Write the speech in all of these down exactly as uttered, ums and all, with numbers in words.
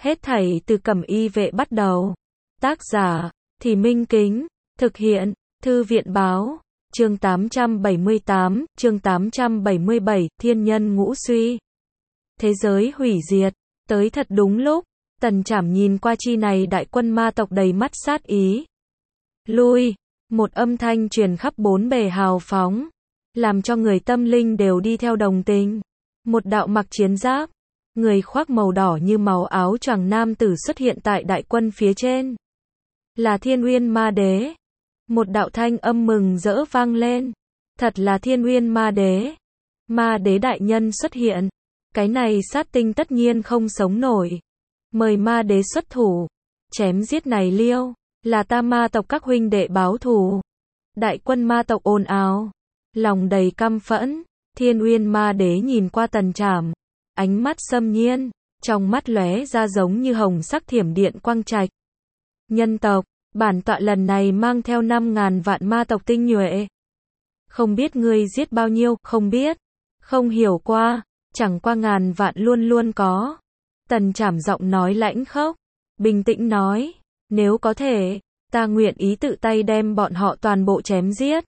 Hết thảy từ Cẩm Y Vệ bắt đầu. Tác giả, Thì Minh Kính. Thực hiện, Thư viện Báo. Chương tám trăm bảy mươi tám, chương tám trăm bảy mươi bảy, Thiên Nhân Ngũ Suy. Thế giới hủy diệt, tới thật đúng lúc. Tần Trảm nhìn qua chi này đại quân ma tộc đầy mắt sát ý. Lui, một âm thanh truyền khắp bốn bề hào phóng, làm cho người tâm linh đều đi theo đồng tình. Một đạo mặc chiến giáp, người khoác màu đỏ như màu áo choàng nam tử xuất hiện tại đại quân phía trên. Là Thiên Uyên Ma Đế. Một đạo thanh âm mừng rỡ vang lên. Thật là Thiên Uyên Ma Đế. Ma Đế đại nhân xuất hiện. Cái này sát tinh tất nhiên không sống nổi. Mời Ma Đế xuất thủ. Chém giết này liêu. Là ta ma tộc các huynh đệ báo thù. Đại quân ma tộc ồn ào. Lòng đầy căm phẫn. Thiên Uyên Ma Đế nhìn qua Tần Trảm. Ánh mắt xâm nhiên. Trong mắt lóe ra giống như hồng sắc thiểm điện quang trạch. Nhân tộc, bản tọa lần này mang theo năm ngàn vạn ma tộc tinh nhuệ. Không biết ngươi giết bao nhiêu, không biết. Không hiểu qua, chẳng qua ngàn vạn luôn luôn có. Tần Trảm giọng nói lãnh khốc. Bình tĩnh nói. Nếu có thể, ta nguyện ý tự tay đem bọn họ toàn bộ chém giết.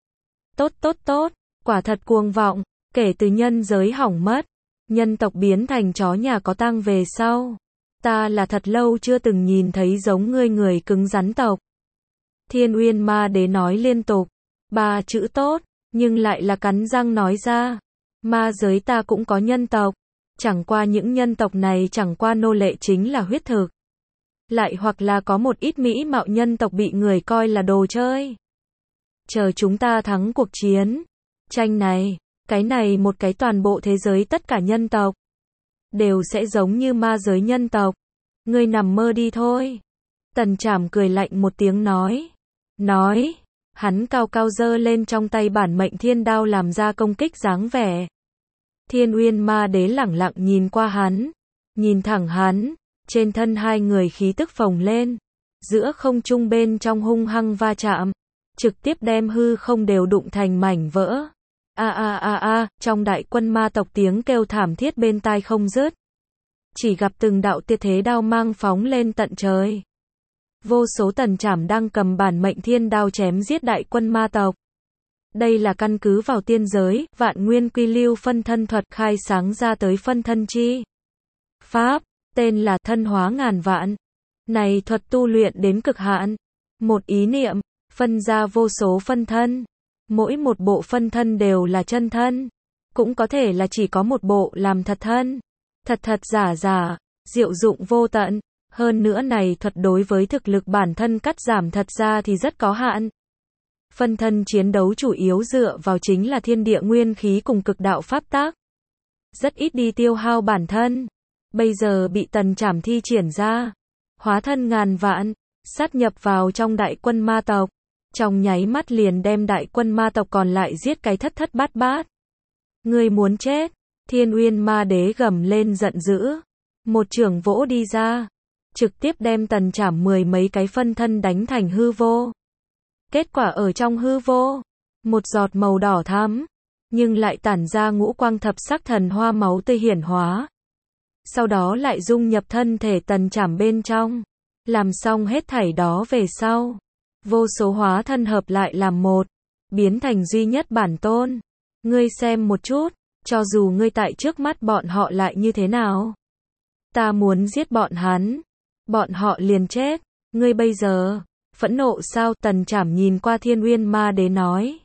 Tốt tốt tốt, quả thật cuồng vọng, kể từ nhân giới hỏng mất, nhân tộc biến thành chó nhà có tang về sau. Ta là thật lâu chưa từng nhìn thấy giống ngươi người cứng rắn tộc. Thiên Uyên Ma Đế nói liên tục, ba chữ tốt, nhưng lại là cắn răng nói ra. Ma giới ta cũng có nhân tộc, chẳng qua những nhân tộc này chẳng qua nô lệ chính là huyết thực. Lại hoặc là có một ít mỹ mạo nhân tộc bị người coi là đồ chơi. Chờ chúng ta thắng cuộc chiến, tranh này, cái này một cái toàn bộ thế giới tất cả nhân tộc đều sẽ giống như ma giới nhân tộc. Ngươi nằm mơ đi thôi. Tần Trảm cười lạnh một tiếng nói. Nói, hắn cao cao giơ lên trong tay bản mệnh thiên đao làm ra công kích dáng vẻ. Thiên Uyên Ma Đế lẳng lặng nhìn qua hắn, nhìn thẳng hắn, trên thân hai người khí tức phồng lên, giữa không trung bên trong hung hăng va chạm, trực tiếp đem hư không đều đụng thành mảnh vỡ. A a a a, trong đại quân ma tộc tiếng kêu thảm thiết bên tai không dứt. Chỉ gặp từng đạo tia thế đao mang phóng lên tận trời. Vô số Tần Trảm đang cầm bản mệnh thiên đao chém giết đại quân ma tộc. Đây là căn cứ vào tiên giới, vạn nguyên quy lưu phân thân thuật khai sáng ra tới phân thân chi pháp, tên là thân hóa ngàn vạn. Này thuật tu luyện đến cực hạn. Một ý niệm, phân ra vô số phân thân. Mỗi một bộ phân thân đều là chân thân. Cũng có thể là chỉ có một bộ làm thật thân. Thật thật giả giả, diệu dụng vô tận. Hơn nữa này thuật đối với thực lực bản thân cắt giảm thật ra thì rất có hạn. Phân thân chiến đấu chủ yếu dựa vào chính là thiên địa nguyên khí cùng cực đạo pháp tác. Rất ít đi tiêu hao bản thân. Bây giờ bị Tần Trảm thi triển ra. Hóa thân ngàn vạn, sát nhập vào trong đại quân ma tộc. Trong nháy mắt liền đem đại quân ma tộc còn lại giết cái thất thất bát bát. Ngươi muốn chết. Thiên Uyên Ma Đế gầm lên giận dữ. Một chưởng vỗ đi ra. Trực tiếp đem Tần Trảm mười mấy cái phân thân đánh thành hư vô. Kết quả ở trong hư vô. Một giọt màu đỏ thắm. Nhưng lại tản ra ngũ quang thập sắc thần hoa máu tươi hiển hóa. Sau đó lại dung nhập thân thể Tần Trảm bên trong. Làm xong hết thảy đó về sau. Vô số hóa thân hợp lại làm một. Biến thành duy nhất bản tôn. Ngươi xem một chút. Cho dù ngươi tại trước mắt bọn họ lại như thế nào. Ta muốn giết bọn hắn. Bọn họ liền chết. Ngươi bây giờ phẫn nộ sao? Tần Trảm nhìn qua Thiên Uyên Ma Đế nói.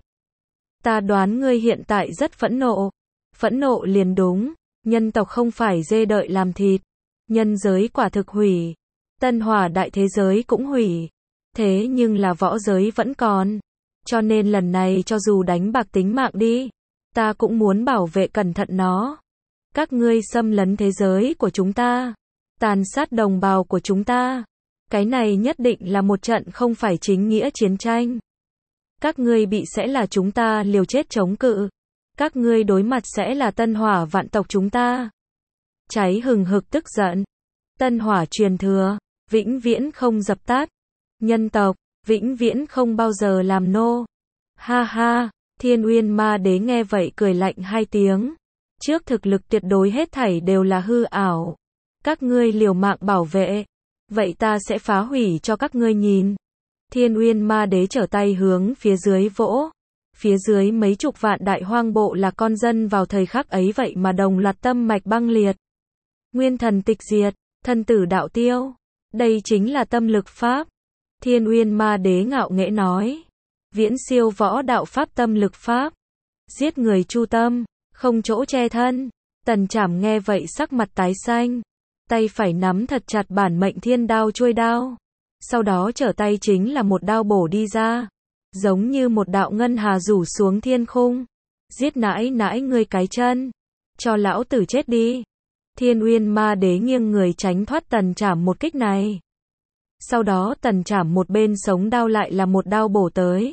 Ta đoán ngươi hiện tại rất phẫn nộ. Phẫn nộ liền đúng. Nhân tộc không phải dê đợi làm thịt. Nhân giới quả thực hủy. Tân hỏa đại thế giới cũng hủy. Thế nhưng là võ giới vẫn còn. Cho nên lần này cho dù đánh bạc tính mạng đi. Ta cũng muốn bảo vệ cẩn thận nó. Các ngươi xâm lấn thế giới của chúng ta. Tàn sát đồng bào của chúng ta. Cái này nhất định là một trận không phải chính nghĩa chiến tranh. Các ngươi bị sẽ là chúng ta liều chết chống cự. Các ngươi đối mặt sẽ là tân hỏa vạn tộc chúng ta. Cháy hừng hực tức giận. Tân hỏa truyền thừa, vĩnh viễn không dập tắt. Nhân tộc, vĩnh viễn không bao giờ làm nô. Ha ha, Thiên Uyên Ma Đế nghe vậy cười lạnh hai tiếng. Trước thực lực tuyệt đối hết thảy đều là hư ảo. các ngươi liều mạng bảo vệ, vậy ta sẽ phá hủy cho các ngươi nhìn. Thiên Uyên Ma Đế trở tay hướng phía dưới vỗ. Phía dưới mấy chục vạn đại hoang bộ là con dân vào thời khắc ấy vậy mà đồng loạt tâm mạch băng liệt. Nguyên thần tịch diệt, thân tử đạo tiêu. Đây chính là tâm lực pháp. Thiên Uyên Ma Đế ngạo nghễ nói. Viễn siêu võ đạo pháp tâm lực pháp. Giết người chu tâm, không chỗ che thân. Tần Trảm nghe vậy sắc mặt tái xanh. Tay phải nắm thật chặt bản mệnh thiên đao chuôi đao. Sau đó trở tay chính là một đao bổ đi ra. Giống như một đạo ngân hà rủ xuống thiên khung. Giết nãi nãi ngươi cái chân. Cho lão tử chết đi. Thiên Uyên Ma Đế nghiêng người tránh thoát Tần Trảm một kích này. Sau đó Tần Trảm một bên sống đao lại là một đao bổ tới.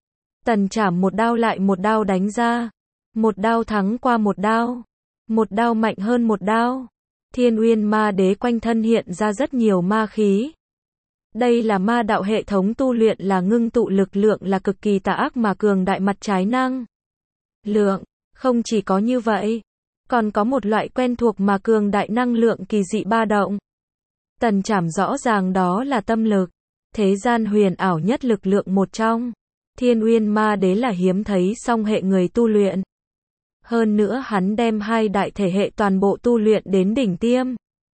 Tần Trảm một đao lại một đao đánh ra. Một đao thắng qua một đao. Một đao mạnh hơn một đao. Thiên Uyên Ma Đế quanh thân hiện ra rất nhiều ma khí. Đây là ma đạo hệ thống tu luyện là ngưng tụ lực lượng là cực kỳ tà ác mà cường đại mặt trái năng. Lượng, không chỉ có như vậy, còn có một loại quen thuộc mà cường đại năng lượng kỳ dị ba động. Tần Trảm rõ ràng đó là tâm lực, thế gian huyền ảo nhất lực lượng một trong. Thiên Uyên Ma Đế là hiếm thấy song hệ người tu luyện. Hơn nữa hắn đem hai đại thể hệ toàn bộ tu luyện đến đỉnh tiêm.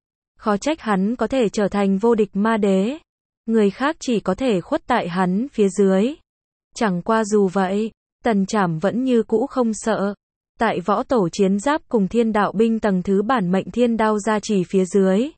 Khó trách hắn có thể trở thành vô địch ma đế. Người khác chỉ có thể khuất tại hắn phía dưới. Chẳng qua dù vậy, Tần Trảm vẫn như cũ không sợ. Tại võ tổ chiến giáp cùng thiên đạo binh tầng thứ bản mệnh thiên đao gia trì phía dưới.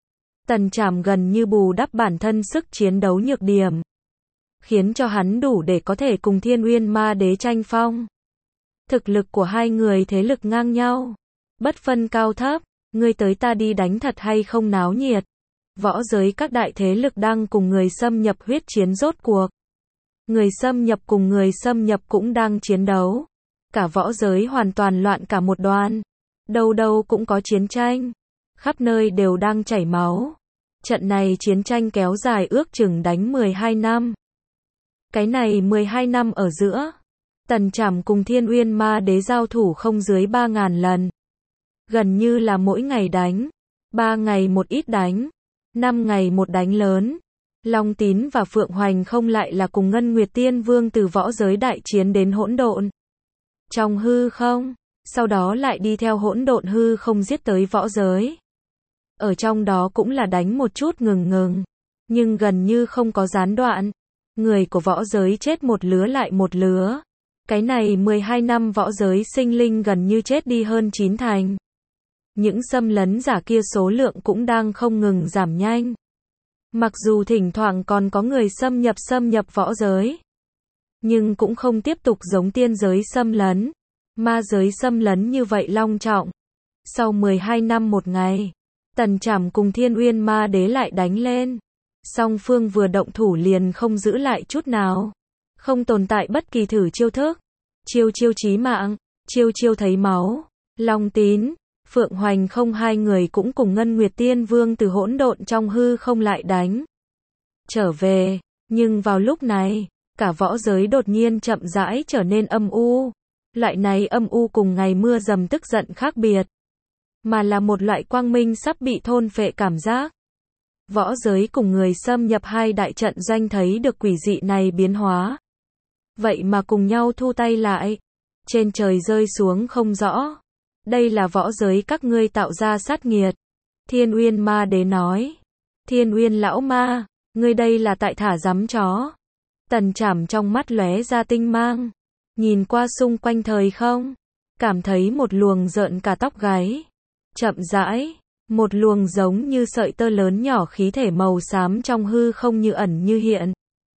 Tần Trảm gần như bù đắp bản thân sức chiến đấu nhược điểm. Khiến cho hắn đủ để có thể cùng Thiên Uyên Ma Đế tranh phong. Thực lực của hai người thế lực ngang nhau. Bất phân cao thấp, ngươi tới ta đi đánh thật hay không náo nhiệt. Võ giới các đại thế lực đang cùng người xâm nhập huyết chiến rốt cuộc. Người xâm nhập cùng người xâm nhập cũng đang chiến đấu. Cả võ giới hoàn toàn loạn cả một đoàn. Đâu đâu cũng có chiến tranh. Khắp nơi đều đang chảy máu. Trận này chiến tranh kéo dài ước chừng đánh mười hai năm. Cái này mười hai năm ở giữa. Tần Trảm cùng Thiên Uyên Ma Đế giao thủ không dưới ba ngàn lần. Gần như là mỗi ngày đánh. ba ngày một ít đánh. năm ngày một đánh lớn. Long Tín và Phượng Hoành không lại là cùng Ngân Nguyệt Tiên Vương từ võ giới đại chiến đến hỗn độn. Trong hư không, sau đó lại đi theo hỗn độn hư không giết tới võ giới. Ở trong đó cũng là đánh một chút ngừng ngừng. Nhưng gần như không có gián đoạn. Người của võ giới chết một lứa lại một lứa. Cái này mười hai năm võ giới sinh linh gần như chết đi hơn chín thành. Những xâm lấn giả kia số lượng cũng đang không ngừng giảm nhanh. Mặc dù thỉnh thoảng còn có người xâm nhập xâm nhập võ giới. Nhưng cũng không tiếp tục giống tiên giới xâm lấn. Ma giới xâm lấn như vậy long trọng. Sau mười hai năm một ngày, Tần Trảm cùng Thiên Uyên Ma Đế lại đánh lên. Song phương vừa động thủ liền không giữ lại chút nào. Không tồn tại bất kỳ thử chiêu thức. Chiêu chiêu chí mạng, chiêu chiêu thấy máu. Long Tín, Phượng Hoành không hai người cũng cùng Ngân Nguyệt Tiên Vương từ hỗn độn trong hư không lại đánh. Trở về, nhưng vào lúc này, cả võ giới đột nhiên chậm rãi trở nên âm u. Loại này âm u cùng ngày mưa dầm tức giận khác biệt. Mà là một loại quang minh sắp bị thôn phệ cảm giác. Võ giới cùng người xâm nhập hai đại trận doanh thấy được quỷ dị này biến hóa. Vậy mà cùng nhau thu tay lại. Trên trời rơi xuống không rõ. Đây là võ giới các ngươi tạo ra sát nghiệt. Thiên Uyên Ma Đế nói. Thiên Uyên lão ma, ngươi đây là tại thả rắm chó. Tần Trảm trong mắt lóe ra tinh mang. Nhìn qua xung quanh thời không. Cảm thấy một luồng rợn cả tóc gáy. Chậm rãi. Một luồng giống như sợi tơ lớn nhỏ khí thể màu xám trong hư không như ẩn như hiện.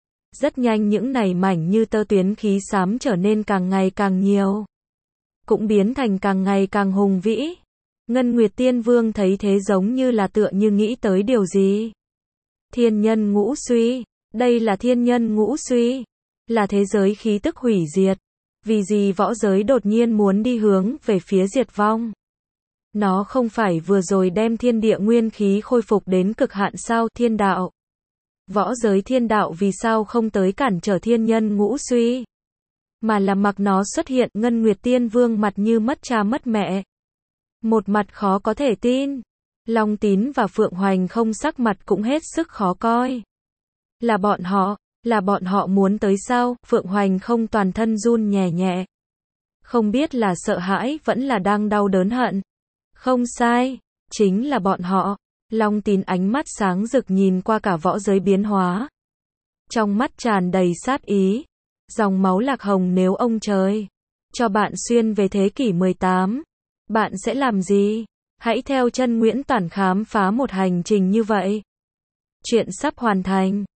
Rất nhanh những này mảnh như tơ tuyến khí xám trở nên càng ngày càng nhiều. Cũng biến thành càng ngày càng hùng vĩ. Ngân Nguyệt Tiên Vương thấy thế giống như là tựa như nghĩ tới điều gì. Thiên nhân ngũ suy. Đây là thiên nhân ngũ suy. Là thế giới khí tức hủy diệt. Vì gì võ giới đột nhiên muốn đi hướng về phía diệt vong? Nó không phải vừa rồi đem thiên địa nguyên khí khôi phục đến cực hạn sao? Thiên đạo. Võ giới thiên đạo vì sao không tới cản trở thiên nhân ngũ suy? Mà là mặc nó xuất hiện. Ngân Nguyệt Tiên Vương mặt như mất cha mất mẹ. Một mặt khó có thể tin. Long Tín và Phượng Hoành không sắc mặt cũng hết sức khó coi. Là bọn họ, là bọn họ muốn tới sao? Phượng Hoành không toàn thân run nhẹ nhẹ. Không biết là sợ hãi vẫn là đang đau đớn hận. Không sai, chính là bọn họ. Long Tín ánh mắt sáng rực nhìn qua cả võ giới biến hóa. Trong mắt tràn đầy sát ý. Dòng máu Lạc Hồng, nếu ông trời cho bạn xuyên về thế kỷ mười tám, bạn sẽ làm gì? Hãy theo chân Nguyễn Toản khám phá một hành trình như vậy. Chuyện sắp hoàn thành.